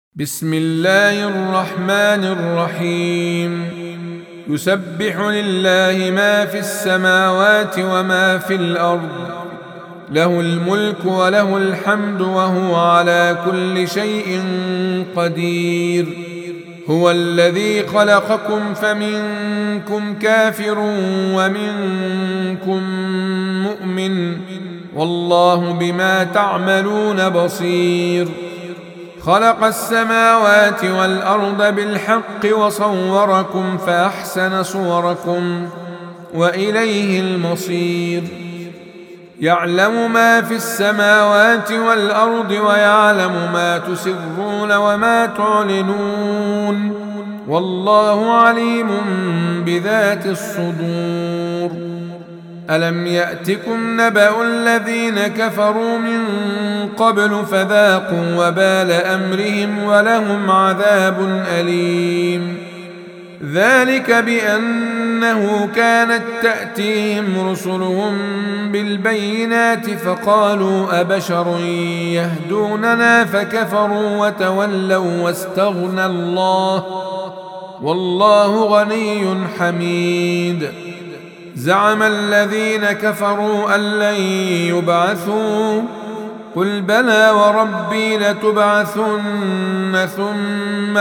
بسم الله الرحمن الرحيم. يسبح لله ما في السماوات وما في الأرض، له الملك وله الحمد وهو على كل شيء قدير. هو الذي خلقكم فمنكم كافر ومنكم مؤمن، والله بما تعملون بصير. خلق السماوات والأرض بالحق وصوركم فأحسن صوركم وإليه المصير. يعلم ما في السماوات والأرض ويعلم ما تسرون وما تعلنون، والله عليم بذات الصدور. ألم يأتكم نبأ الذين كفروا من قبل فذاقوا وبال أمرهم ولهم عذاب أليم. ذلك بأنه كانت تأتيهم رسلهم بالبينات فقالوا أبشر يهدوننا فكفروا وتولوا واستغنى الله، والله غني حميد. زعم الذين كفروا أن لن يبعثوا، قل بلى وربي لتبعثن ثم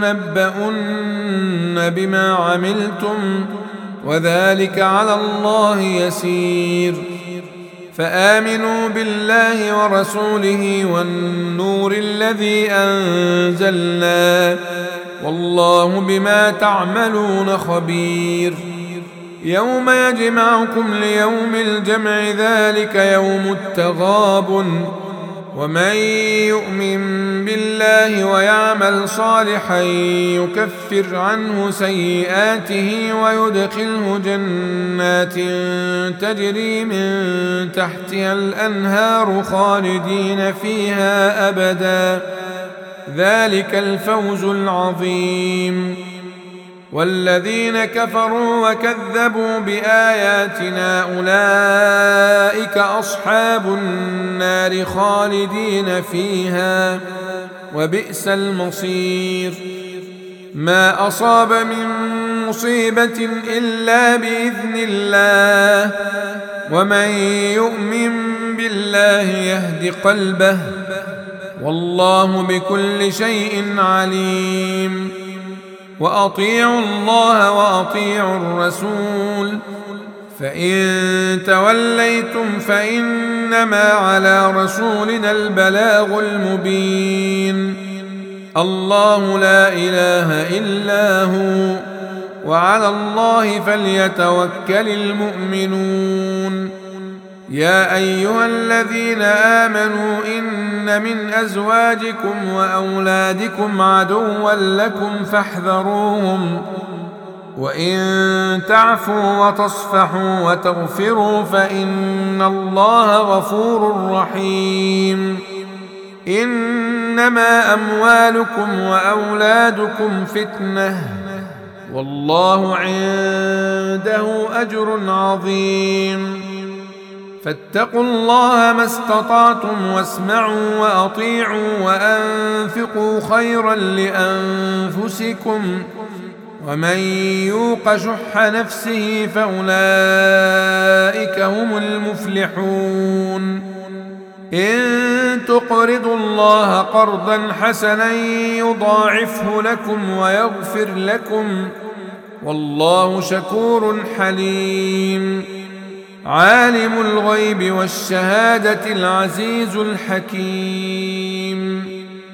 لتنبؤن بما عملتم وذلك على الله يسير. فآمنوا بالله ورسوله والنور الذي أنزلنا، والله بما تعملون خبير. يوم يجمعكم ليوم الجمع ذلك يوم التغابن، ومن يؤمن بالله ويعمل صالحا يكفر عنه سيئاته ويدخله جنات تجري من تحتها الأنهار خالدين فيها أبدا، ذلك الفوز العظيم. والذين كفروا وكذبوا بآياتنا أولئك أصحاب النار خالدين فيها، وبئس المصير. ما أصاب من مصيبة إلا بإذن الله، ومن يؤمن بالله يهد قلبه، والله بكل شيء عليم. وأطيعوا الله وأطيعوا الرسول، فإن توليتم فإنما على رسولنا البلاغ المبين. الله لا إله إلا هو، وعلى الله فليتوكل المؤمنون. يا أيها الذين آمنوا إن من أزواجكم وأولادكم عدوا لكم فاحذروهم، وإن تعفوا وتصفحوا وتغفروا فإن الله غفور رحيم. إنما أموالكم وأولادكم فتنة، والله عنده أجر عظيم. فاتقوا الله ما استطعتم واسمعوا وأطيعوا وأنفقوا خيرا لأنفسكم، ومن يوق شح نفسه فأولئك هم المفلحون. إن تقرضوا الله قرضا حسنا يضاعفه لكم ويغفر لكم، والله شكور حليم. عالم الغيب والشهادة العزيز الحكيم.